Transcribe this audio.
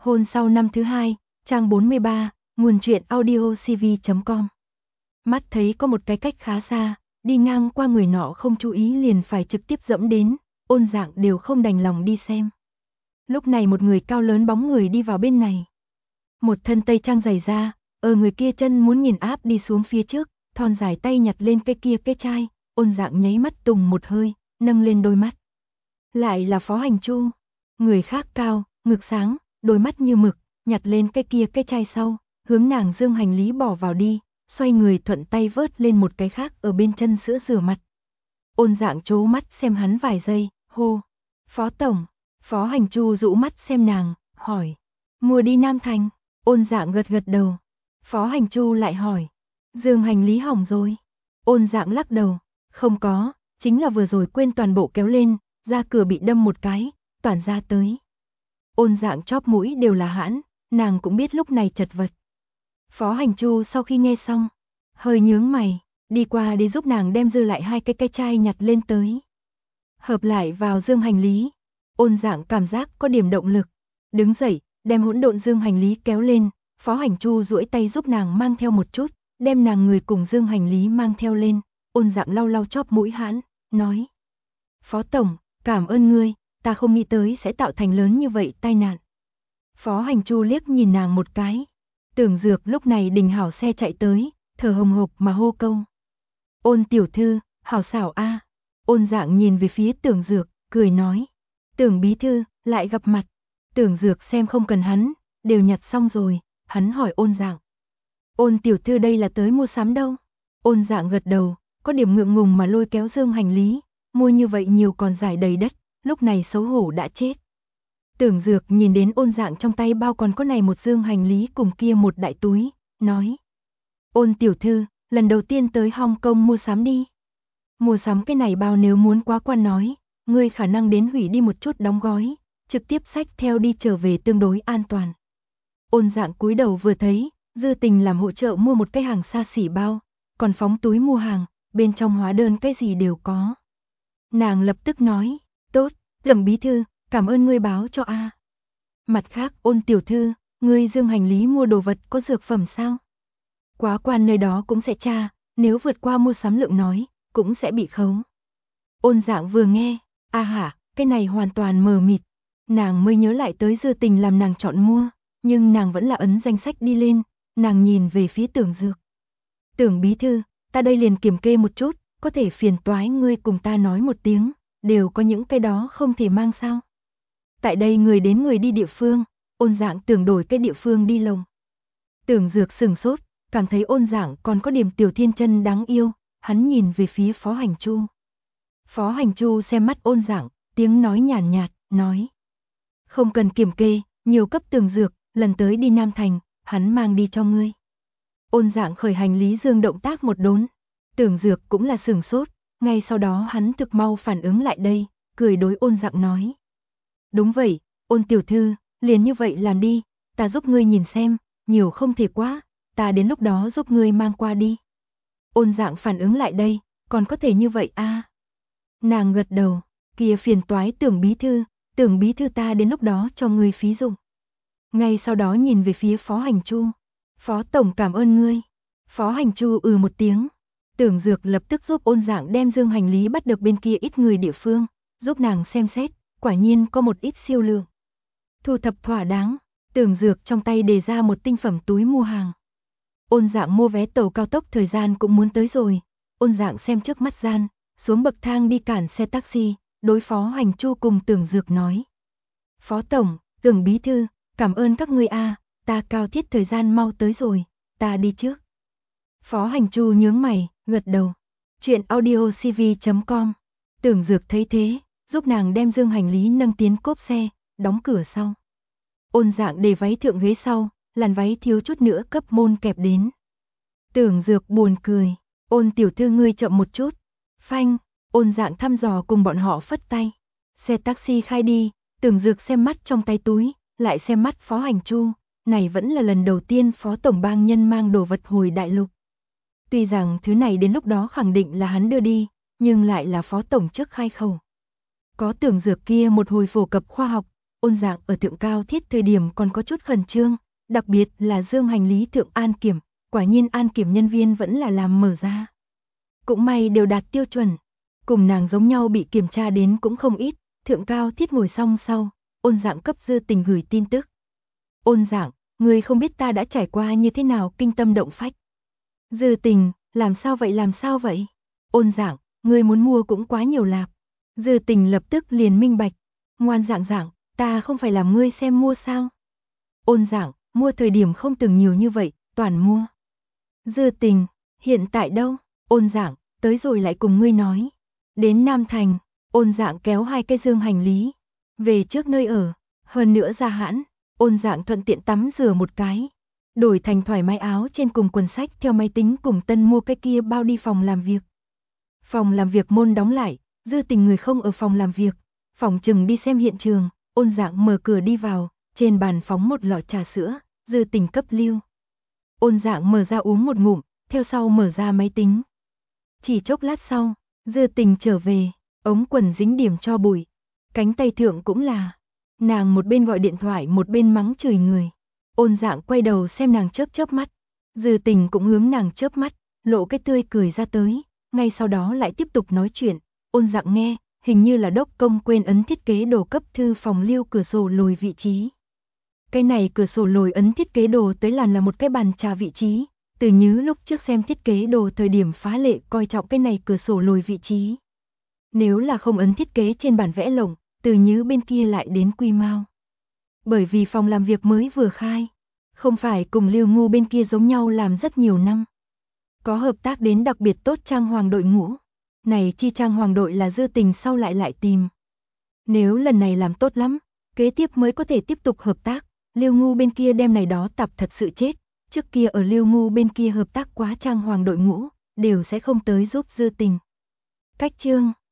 Hôn sau năm thứ hai, trang 43, nguồn truyện audiocv.com. Mắt thấy có một cái cách khá xa, đi ngang qua người nọ không chú ý liền phải trực tiếp dẫm đến, Ôn Dạng đều không đành lòng đi xem. Lúc này một người cao lớn bóng người đi vào bên này. Một thân tây trang dày da, người kia chân muốn nghiền áp đi xuống phía trước, thon dài tay nhặt lên cái kia cái chai, Ôn Dạng nháy mắt tùng một hơi, nâng lên đôi mắt. Lại là Phó Hành Chu, người khác cao, ngực sáng, đôi mắt như mực, nhặt lên cái kia cái chai sau, hướng nàng dương hành lý bỏ vào đi, xoay người thuận tay vớt lên một cái khác ở bên chân sữa rửa mặt. Ôn Dạng trố mắt xem hắn vài giây, hô, Phó Tổng. Phó Hành Chu rũ mắt xem nàng, hỏi, mua đi Nam Thành. Ôn Dạng gật gật đầu. Phó Hành Chu lại hỏi, dương hành lý hỏng rồi. Ôn Dạng lắc đầu, không có, chính là vừa rồi quên toàn bộ kéo lên, ra cửa bị đâm một cái, toàn ra tới. Ôn Dạng chóp mũi đều là hãn, nàng cũng biết lúc này chật vật. Phó Hành Chu sau khi nghe xong, hơi nhướng mày, đi qua đi giúp nàng đem dư lại hai cái chai nhặt lên tới. Hợp lại vào dương hành lý. Ôn Dạng cảm giác có điểm động lực, đứng dậy, đem hỗn độn dương hành lý kéo lên, Phó Hành Chu duỗi tay giúp nàng mang theo một chút, đem nàng người cùng dương hành lý mang theo lên. Ôn Dạng lau lau chóp mũi hãn, nói, Phó Tổng, cảm ơn ngươi, ta không nghĩ tới sẽ tạo thành lớn như vậy tai nạn. Phó Hành Chu liếc nhìn nàng một cái, Tưởng Dược lúc này đình hảo xe chạy tới, thở hồng hộc mà hô câu, Ôn tiểu thư, hảo xảo a. Ôn Dạng nhìn về phía Tưởng Dược, cười nói, Tưởng bí thư, lại gặp mặt. Tưởng Dược xem không cần hắn, đều nhặt xong rồi, hắn hỏi Ôn Dạng, Ôn tiểu thư đây là tới mua sắm đâu? Ôn Dạng gật đầu, có điểm ngượng ngùng mà lôi kéo dương hành lý, mua như vậy nhiều còn giải đầy đất, lúc này xấu hổ đã chết. Tưởng Dược nhìn đến Ôn Dạng trong tay bao còn có này một dương hành lý cùng kia một đại túi, nói, Ôn tiểu thư, lần đầu tiên tới Hong Kong mua sắm đi. Mua sắm cái này bao nếu muốn quá quan nói, ngươi khả năng đến hủy đi một chút đóng gói, trực tiếp xách theo đi trở về tương đối an toàn. Ôn Dạng cúi đầu vừa thấy, Dư Tình làm hỗ trợ mua một cái hàng xa xỉ bao, còn phóng túi mua hàng, bên trong hóa đơn cái gì đều có. Nàng lập tức nói, tốt, Tưởng bí thư, cảm ơn ngươi báo cho a. Mặt khác, Ôn tiểu thư, ngươi dương hành lý mua đồ vật có dược phẩm sao? Quá quan nơi đó cũng sẽ tra, nếu vượt qua mua sắm lượng nói, cũng sẽ bị khấu. Ôn Dạng vừa nghe, a hả, cái này hoàn toàn mờ mịt, nàng mới nhớ lại tới Dư Tình làm nàng chọn mua, nhưng nàng vẫn là ấn danh sách đi lên, nàng nhìn về phía Tưởng Dược. Tưởng bí thư, ta đây liền kiểm kê một chút, có thể phiền toái ngươi cùng ta nói một tiếng, đều có những cái đó không thể mang sao? Tại đây người đến người đi địa phương, Ôn Dạng tưởng đổi cái địa phương đi lồng. Tưởng Dược sừng sốt, cảm thấy Ôn Dạng còn có điểm tiểu thiên chân đáng yêu, hắn nhìn về phía Phó Hành Chu. Phó Hành Chu xem mắt Ôn Dạng, tiếng nói nhàn nhạt, nói, không cần kiểm kê, nhiều cấp Tưởng Dược, lần tới đi Nam Thành, hắn mang đi cho ngươi. Ôn Dạng khởi hành lý dương động tác một đốn, Tưởng Dược cũng là sừng sốt, ngay sau đó hắn thực mau phản ứng lại đây, cười đối Ôn Dạng nói, đúng vậy, Ôn tiểu thư, liền như vậy làm đi, ta giúp ngươi nhìn xem, nhiều không thể quá, ta đến lúc đó giúp ngươi mang qua đi. Ôn Dạng phản ứng lại đây, còn có thể như vậy a? Nàng gật đầu, kia phiền toái Tưởng bí thư ta đến lúc đó cho ngươi phí dụng. Ngay sau đó nhìn về phía Phó Hành Chu, Phó Tổng cảm ơn ngươi. Phó Hành Chu một tiếng, Tưởng Dược lập tức giúp Ôn Dạng đem dương hành lý bắt được bên kia ít người địa phương, giúp nàng xem xét, quả nhiên có một ít siêu lượng. Thu thập thỏa đáng, Tưởng Dược trong tay đề ra một tinh phẩm túi mua hàng. Ôn Dạng mua vé tàu cao tốc thời gian cũng muốn tới rồi, Ôn Dạng xem trước mắt gian, xuống bậc thang đi cản xe taxi, đối Phó Hành Chu cùng Tưởng Dược nói, Phó Tổng, Tưởng bí thư, cảm ơn các ngươi a, ta cao thiết thời gian mau tới rồi, ta đi trước. Phó Hành Chu nhướng mày, gật đầu. Chuyện audiocv.com. Tưởng Dược thấy thế, giúp nàng đem dương hành lý nâng tiến cốp xe, đóng cửa sau. Ôn Dạng để váy thượng ghế sau, làn váy thiếu chút nữa cấp môn kẹp đến. Tưởng Dược buồn cười, Ôn tiểu thư ngươi chậm một chút. Phanh, Ôn Dạng thăm dò cùng bọn họ phất tay. Xe taxi khai đi, Tưởng Dược xem mắt trong tay túi, lại xem mắt Phó Hành Chu, này vẫn là lần đầu tiên Phó Tổng bang nhân mang đồ vật hồi đại lục. Tuy rằng thứ này đến lúc đó khẳng định là hắn đưa đi, nhưng lại là Phó Tổng trước khai khẩu. Có Tưởng Dược kia một hồi phổ cập khoa học, Ôn Dạng ở Thượng Cao Thiết thời điểm còn có chút khẩn trương, đặc biệt là dương hành lý thượng an kiểm, quả nhiên an kiểm nhân viên vẫn là làm mở ra. Cũng may đều đạt tiêu chuẩn, cùng nàng giống nhau bị kiểm tra đến cũng không ít. Thượng Cao Thiết ngồi xong sau, Ôn Dạng cấp Dư Tình gửi tin tức. Ôn Dạng, ngươi không biết ta đã trải qua như thế nào kinh tâm động phách. Dư Tình, làm sao vậy? Ôn Dạng, ngươi muốn mua cũng quá nhiều lạp. Dư Tình lập tức liền minh bạch, ngoan Dạng, ta không phải làm ngươi xem mua sao? Ôn Dạng, mua thời điểm không từng nhiều như vậy, toàn mua. Dư Tình, hiện tại đâu? Ôn Dạng, tới rồi lại cùng ngươi nói. Đến Nam Thành, Ôn Dạng kéo 2 cái dương hành lý, về trước nơi ở, hơn nữa ra hãn, Ôn Dạng thuận tiện tắm rửa một cái, đổi thành thoải mái áo trên cùng quần sách theo máy tính cùng tân mua cái kia bao đi phòng làm việc. Phòng làm việc môn đóng lại, Dư Tình người không ở phòng làm việc, phòng chừng đi xem hiện trường. Ôn Dạng mở cửa đi vào, trên bàn phóng một lọ trà sữa, Dư Tình cấp lưu. Ôn Dạng mở ra uống một ngụm, theo sau mở ra máy tính. Chỉ chốc lát sau, Dư Tình trở về, ống quần dính điểm cho bụi, cánh tay thượng cũng là. Nàng một bên gọi điện thoại một bên mắng chửi người. Ôn Dạng quay đầu xem nàng chớp mắt, Dư Tình cũng hướng nàng chớp mắt, lộ cái tươi cười ra tới, ngay sau đó lại tiếp tục nói chuyện. Ôn Dạng nghe, hình như là đốc công quên ấn thiết kế đồ cấp thư phòng lưu cửa sổ lồi vị trí. Cái này cửa sổ lồi ấn thiết kế đồ tới là một cái bàn trà vị trí. Từ Nhứ lúc trước xem thiết kế đồ thời điểm phá lệ coi trọng cái này cửa sổ lồi vị trí. Nếu là không ấn thiết kế trên bản vẽ lồng, Từ Nhứ bên kia lại đến quy mau. Bởi vì phòng làm việc mới vừa khai, không phải cùng Lưu Ngu bên kia giống nhau làm rất nhiều năm. Có hợp tác đến đặc biệt tốt trang hoàng đội ngũ. Này chi trang hoàng đội là Dư Tình sau lại tìm. Nếu lần này làm tốt lắm, kế tiếp mới có thể tiếp tục hợp tác. Lưu Ngu bên kia đem này đó tập thật sự chết. Trước kia ở Lưu Ngu bên kia hợp tác quá trang hoàng đội ngũ, đều sẽ không tới giúp Dư Tình. Cách chương